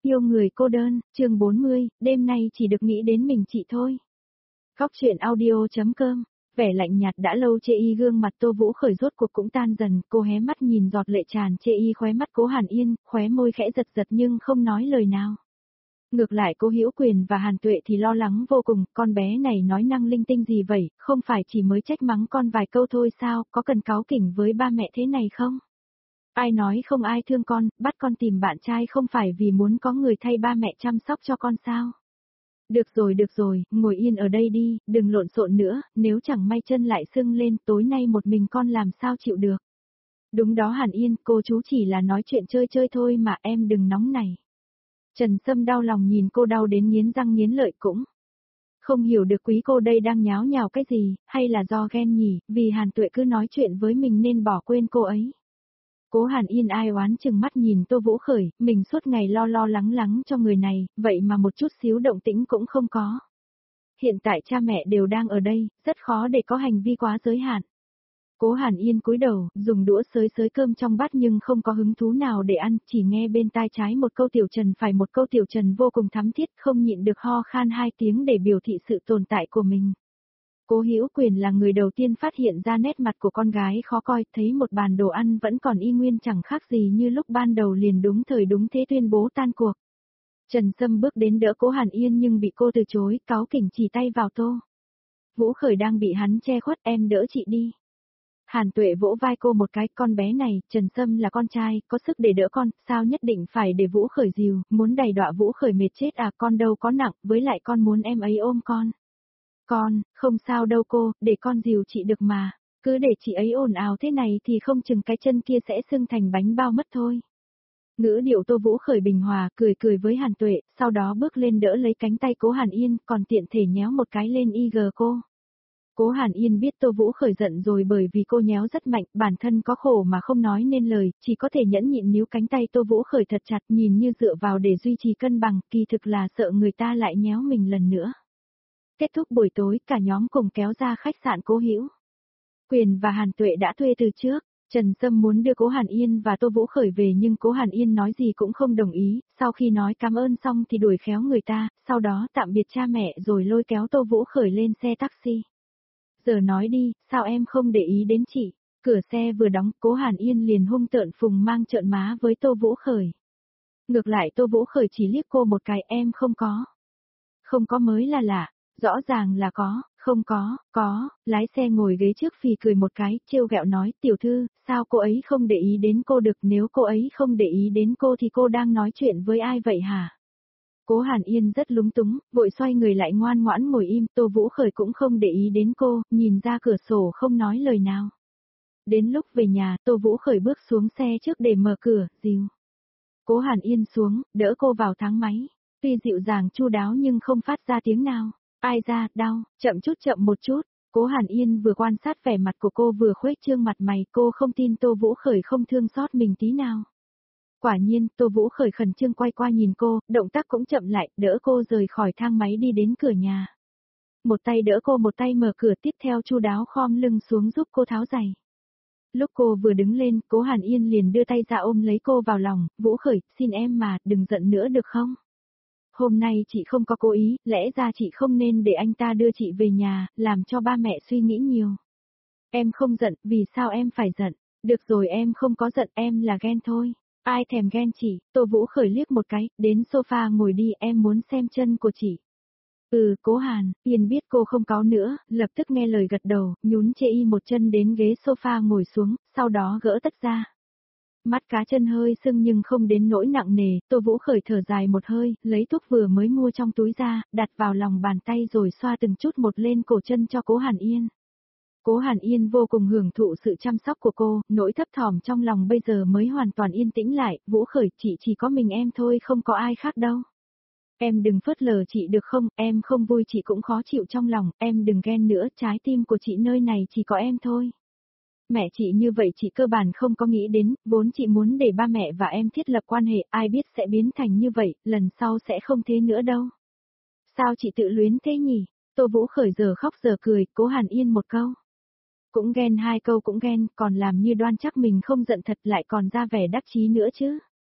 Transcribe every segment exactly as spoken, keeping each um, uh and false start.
Yêu người cô đơn, chương bốn mươi, đêm nay chỉ được nghĩ đến mình chị thôi. Góc truyện audio.com, vẻ lạnh nhạt đã lâu chê y gương mặt Tô Vũ Khởi rốt cuộc cũng tan dần, cô hé mắt nhìn giọt lệ tràn chê y khóe mắt Cố Hàn Yên, khóe môi khẽ giật giật nhưng không nói lời nào. Ngược lại Cố Hữu Quyền và Hàn Tuệ thì lo lắng vô cùng, con bé này nói năng linh tinh gì vậy, không phải chỉ mới trách mắng con vài câu thôi sao, có cần cáu kỉnh với ba mẹ thế này không? Ai nói không ai thương con, bắt con tìm bạn trai không phải vì muốn có người thay ba mẹ chăm sóc cho con sao? Được rồi được rồi, ngồi yên ở đây đi, đừng lộn xộn nữa, nếu chẳng may chân lại sưng lên, tối nay một mình con làm sao chịu được. Đúng đó Hàn Yên, cô chú chỉ là nói chuyện chơi chơi thôi mà em đừng nóng này. Trần Sâm đau lòng nhìn cô đau đến nghiến răng nghiến lợi cũng. Không hiểu được quý cô đây đang nháo nhào cái gì, hay là do ghen nhỉ, vì Hàn Tuệ cứ nói chuyện với mình nên bỏ quên cô ấy. Cố Hàn Yên ai oán chừng mắt nhìn Tô Vũ Khởi, mình suốt ngày lo lo lắng lắng cho người này, vậy mà một chút xíu động tĩnh cũng không có. Hiện tại cha mẹ đều đang ở đây, rất khó để có hành vi quá giới hạn. Cố Hàn Yên cúi đầu, dùng đũa xới xới cơm trong bát nhưng không có hứng thú nào để ăn, chỉ nghe bên tai trái một câu Tiểu Trần phải một câu Tiểu Trần vô cùng thắm thiết, không nhịn được ho khan hai tiếng để biểu thị sự tồn tại của mình. Cố Hữu Quyền là người đầu tiên phát hiện ra nét mặt của con gái khó coi, thấy một bàn đồ ăn vẫn còn y nguyên chẳng khác gì như lúc ban đầu liền đúng thời đúng thế tuyên bố tan cuộc. Trần Sâm bước đến đỡ Cố Hàn Yên nhưng bị cô từ chối, cáu kỉnh chỉ tay vào Tô Vũ Khởi đang bị hắn che khuất, em đỡ chị đi. Hàn Tuệ vỗ vai cô một cái, con bé này, Trần Sâm là con trai, có sức để đỡ con, sao nhất định phải để Vũ Khởi dìu, muốn đày đọa Vũ Khởi mệt chết à, con đâu có nặng, với lại con muốn em ấy ôm con. Con, không sao đâu cô, để con dìu chị được mà, cứ để chị ấy ồn ào thế này thì không chừng cái chân kia sẽ sưng thành bánh bao mất thôi. Ngữ điệu Tô Vũ Khởi bình hòa, cười cười với Hàn Tuệ, sau đó bước lên đỡ lấy cánh tay Cố Hàn Yên, còn tiện thể nhéo một cái lên y gờ cô. Cố Hàn Yên biết Tô Vũ Khởi giận rồi bởi vì cô nhéo rất mạnh, bản thân có khổ mà không nói nên lời, chỉ có thể nhẫn nhịn níu cánh tay Tô Vũ Khởi thật chặt nhìn như dựa vào để duy trì cân bằng, kỳ thực là sợ người ta lại nhéo mình lần nữa. Kết thúc buổi tối, cả nhóm cùng kéo ra khách sạn Cố Hữu Quyền và Hàn Tuệ đã thuê từ trước. Trần Sâm muốn đưa Cố Hàn Yên và Tô Vũ Khởi về nhưng Cố Hàn Yên nói gì cũng không đồng ý, sau khi nói cảm ơn xong thì đuổi khéo người ta, sau đó tạm biệt cha mẹ rồi lôi kéo Tô Vũ Khởi lên xe taxi. Giờ nói đi, sao em không để ý đến chị? Cửa xe vừa đóng, Cố Hàn Yên liền hung tợn phùng mang trợn má với Tô Vũ Khởi. Ngược lại Tô Vũ Khởi chỉ liếc cô một cái, em không có. Không có mới là lạ. Rõ ràng là có, không có, có, lái xe ngồi ghế trước phì cười một cái, trêu ghẹo nói, tiểu thư, sao cô ấy không để ý đến cô được, nếu cô ấy không để ý đến cô thì cô đang nói chuyện với ai vậy hả? Cố Hàn Yên rất lúng túng, vội xoay người lại ngoan ngoãn ngồi im, Tô Vũ Khởi cũng không để ý đến cô, nhìn ra cửa sổ không nói lời nào. Đến lúc về nhà, Tô Vũ Khởi bước xuống xe trước để mở cửa, dìu Cố Hàn Yên xuống, đỡ cô vào thang máy, tuy dịu dàng chu đáo nhưng không phát ra tiếng nào. Ai ra, đau, chậm chút chậm một chút. Cố Hàn Yên vừa quan sát vẻ mặt của cô vừa khuếch trương mặt mày, cô không tin Tô Vũ Khởi không thương xót mình tí nào. Quả nhiên, Tô Vũ Khởi khẩn trương quay qua nhìn cô, động tác cũng chậm lại, đỡ cô rời khỏi thang máy đi đến cửa nhà. Một tay đỡ cô một tay mở cửa, tiếp theo chu đáo khom lưng xuống giúp cô tháo giày. Lúc cô vừa đứng lên, Cố Hàn Yên liền đưa tay ra ôm lấy cô vào lòng, Vũ Khởi, xin em mà, đừng giận nữa được không? Hôm nay chị không có cố ý, lẽ ra chị không nên để anh ta đưa chị về nhà, làm cho ba mẹ suy nghĩ nhiều. Em không giận, vì sao em phải giận? Được rồi em không có giận, em là ghen thôi. Ai thèm ghen chị? Tô Vũ Khởi liếc một cái, đến sofa ngồi đi, em muốn xem chân của chị. Ừ, Cố Hàn Yên biết cô không cáu nữa, lập tức nghe lời gật đầu, nhún chê y một chân đến ghế sofa ngồi xuống, sau đó gỡ tất ra. Mắt cá chân hơi sưng nhưng không đến nỗi nặng nề, Tô Vũ Khởi thở dài một hơi, lấy thuốc vừa mới mua trong túi ra, đặt vào lòng bàn tay rồi xoa từng chút một lên cổ chân cho Cố Hàn Yên. Cố Hàn Yên vô cùng hưởng thụ sự chăm sóc của cô, nỗi thấp thỏm trong lòng bây giờ mới hoàn toàn yên tĩnh lại, Vũ Khởi, chị chỉ có mình em thôi không có ai khác đâu. Em đừng phớt lờ chị được không, em không vui chị cũng khó chịu trong lòng, em đừng ghen nữa, trái tim của chị nơi này chỉ có em thôi. Mẹ chị như vậy chị cơ bản không có nghĩ đến, vốn chị muốn để ba mẹ và em thiết lập quan hệ, ai biết sẽ biến thành như vậy, lần sau sẽ không thế nữa đâu. Sao chị tự luyến thế nhỉ? Tô Vũ Khởi giờ khóc giờ cười, Cố Hàn Yên một câu. Cũng ghen hai câu cũng ghen, còn làm như đoan chắc mình không giận thật lại còn ra vẻ đắc chí nữa chứ.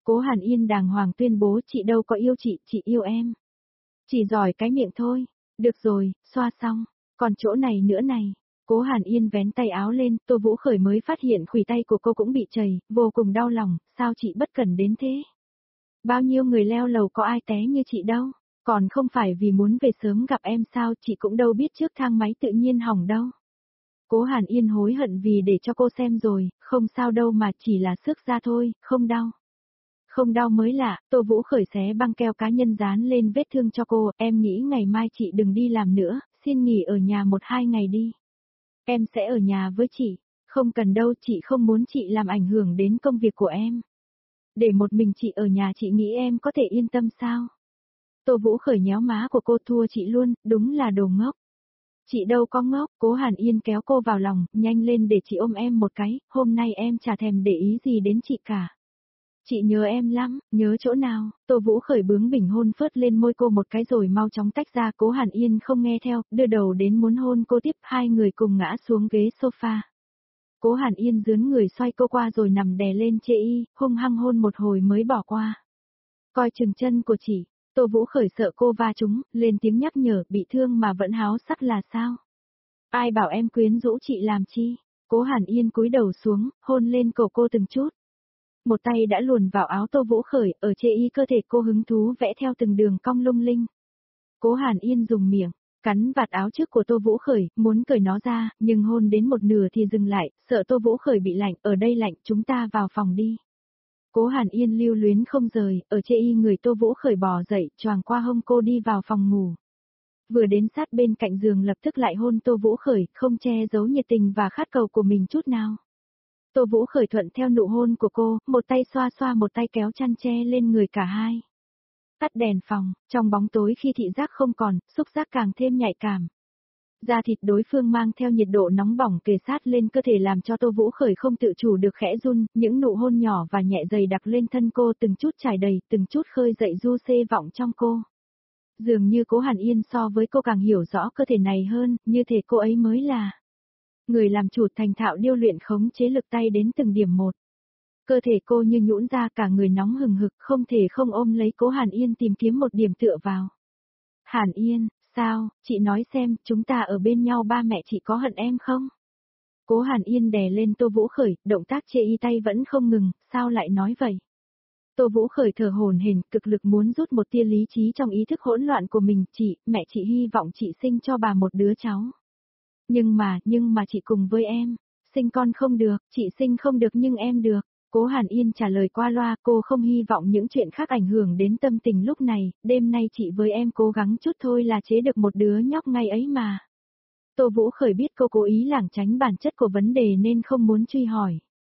Cố Hàn Yên đàng hoàng tuyên bố chị đâu có yêu chị, chị yêu em. Chỉ giỏi cái miệng thôi. Được rồi, xoa xong. Còn chỗ này nữa này. Cố Hàn Yên vén tay áo lên, Tô Vũ Khởi mới phát hiện khuỷu tay của cô cũng bị trầy, vô cùng đau lòng, sao chị bất cẩn đến thế? Bao nhiêu người leo lầu có ai té như chị đâu, còn không phải vì muốn về sớm gặp em sao, chị cũng đâu biết trước thang máy tự nhiên hỏng đâu. Cố Hàn Yên hối hận vì để cho cô xem rồi, không sao đâu mà chỉ là xước da thôi, không đau. Không đau mới lạ, Tô Vũ Khởi xé băng keo cá nhân dán lên vết thương cho cô, em nghĩ ngày mai chị đừng đi làm nữa, xin nghỉ ở nhà một hai ngày đi. Em sẽ ở nhà với chị, không cần đâu, chị không muốn chị làm ảnh hưởng đến công việc của em. Để một mình chị ở nhà chị nghĩ em có thể yên tâm sao? Tô Vũ Khởi nhéo má của cô, thua chị luôn, đúng là đồ ngốc. Chị đâu có ngốc, Cố Hàn Yên kéo cô vào lòng, nhanh lên để chị ôm em một cái, hôm nay em chả thèm để ý gì đến chị cả. Chị nhớ em lắm, nhớ chỗ nào? Tô Vũ Khởi bướng bỉnh hôn phớt lên môi cô một cái rồi mau chóng tách ra. Cố Hàn Yên không nghe theo, đưa đầu đến muốn hôn cô tiếp, hai người cùng ngã xuống ghế sofa. Cố Hàn Yên dướn người xoay cô qua rồi nằm đè lên chê y, hung hăng hôn một hồi mới bỏ qua. Coi chừng chân của chị. Tô Vũ Khởi sợ cô va trúng, lên tiếng nhắc nhở, bị thương mà vẫn háo sắc là sao? Ai bảo em quyến rũ chị làm chi? Cố Hàn Yên cúi đầu xuống, hôn lên cổ cô từng chút. Một tay đã luồn vào áo Tô Vũ Khởi, ở chê y cơ thể cô hứng thú vẽ theo từng đường cong lung linh. Cố Hàn Yên dùng miệng, cắn vạt áo trước của Tô Vũ Khởi, muốn cởi nó ra, nhưng hôn đến một nửa thì dừng lại, sợ Tô Vũ Khởi bị lạnh, ở đây lạnh, chúng ta vào phòng đi. Cố Hàn Yên lưu luyến không rời, ở chê y người Tô Vũ Khởi bò dậy, choàng qua hông cô đi vào phòng ngủ. Vừa đến sát bên cạnh giường lập tức lại hôn Tô Vũ Khởi, không che giấu nhiệt tình và khát cầu của mình chút nào. Tô Vũ Khởi thuận theo nụ hôn của cô, một tay xoa xoa một tay kéo chăn che lên người cả hai. Tắt đèn phòng, trong bóng tối khi thị giác không còn, xúc giác càng thêm nhạy cảm. Da thịt đối phương mang theo nhiệt độ nóng bỏng kề sát lên cơ thể làm cho Tô Vũ Khởi không tự chủ được khẽ run, những nụ hôn nhỏ và nhẹ dày đặc lên thân cô từng chút trải đầy, từng chút khơi dậy du xê vọng trong cô. Dường như Cố Hàn Yên so với cô càng hiểu rõ cơ thể này hơn, như thể cô ấy mới là người làm chủ thành thạo điêu luyện khống chế lực tay đến từng điểm một. Cơ thể cô như nhũn ra cả người nóng hừng hực, không thể không ôm lấy Cố Hàn Yên tìm kiếm một điểm tựa vào. Hàn Yên, sao, chị nói xem, chúng ta ở bên nhau ba mẹ chị có hận em không? Cố Hàn Yên đè lên Tô Vũ Khởi, động tác chê y tay vẫn không ngừng, sao lại nói vậy? Tô Vũ Khởi thở hổn hển, cực lực muốn rút một tia lý trí trong ý thức hỗn loạn của mình, chị, mẹ chị hy vọng chị sinh cho bà một đứa cháu. Nhưng mà, nhưng mà chị cùng với em, sinh con không được, chị sinh không được nhưng em được. Cố Hàn Yên trả lời qua loa, cô không hy vọng những chuyện khác ảnh hưởng đến tâm tình lúc này, đêm nay chị với em cố gắng chút thôi là chế được một đứa nhóc ngay ấy mà. Tô Vũ Khởi biết cô cố ý lảng tránh bản chất của vấn đề nên không muốn truy hỏi.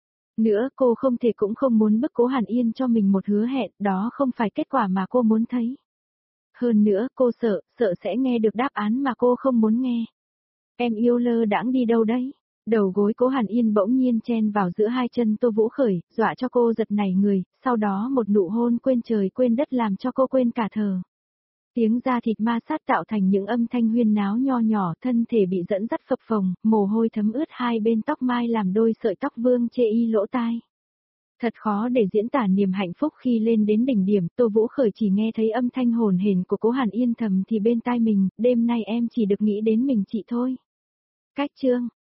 Nữa cô không thể cũng không muốn bức Cố Hàn Yên cho mình một hứa hẹn, đó không phải kết quả mà cô muốn thấy. Hơn nữa cô sợ, sợ sẽ nghe được đáp án mà cô không muốn nghe. Em yêu lơ đãng đi đâu đấy? Đầu gối Cố Hàn Yên bỗng nhiên chen vào giữa hai chân Tô Vũ Khởi, dọa cho cô giật nảy người, sau đó một nụ hôn quên trời quên đất làm cho cô quên cả thờ. Tiếng da thịt ma sát tạo thành những âm thanh huyên náo nho nhỏ, thân thể bị dẫn dắt phập phồng, mồ hôi thấm ướt hai bên tóc mai làm đôi sợi tóc vương chê y lỗ tai. Thật khó để diễn tả niềm hạnh phúc khi lên đến đỉnh điểm, Tô Vũ Khởi chỉ nghe thấy âm thanh hồn hển của Cố Hàn Yên thầm thì bên tai mình, đêm nay em chỉ được nghĩ đến mình chị thôi. Cách chương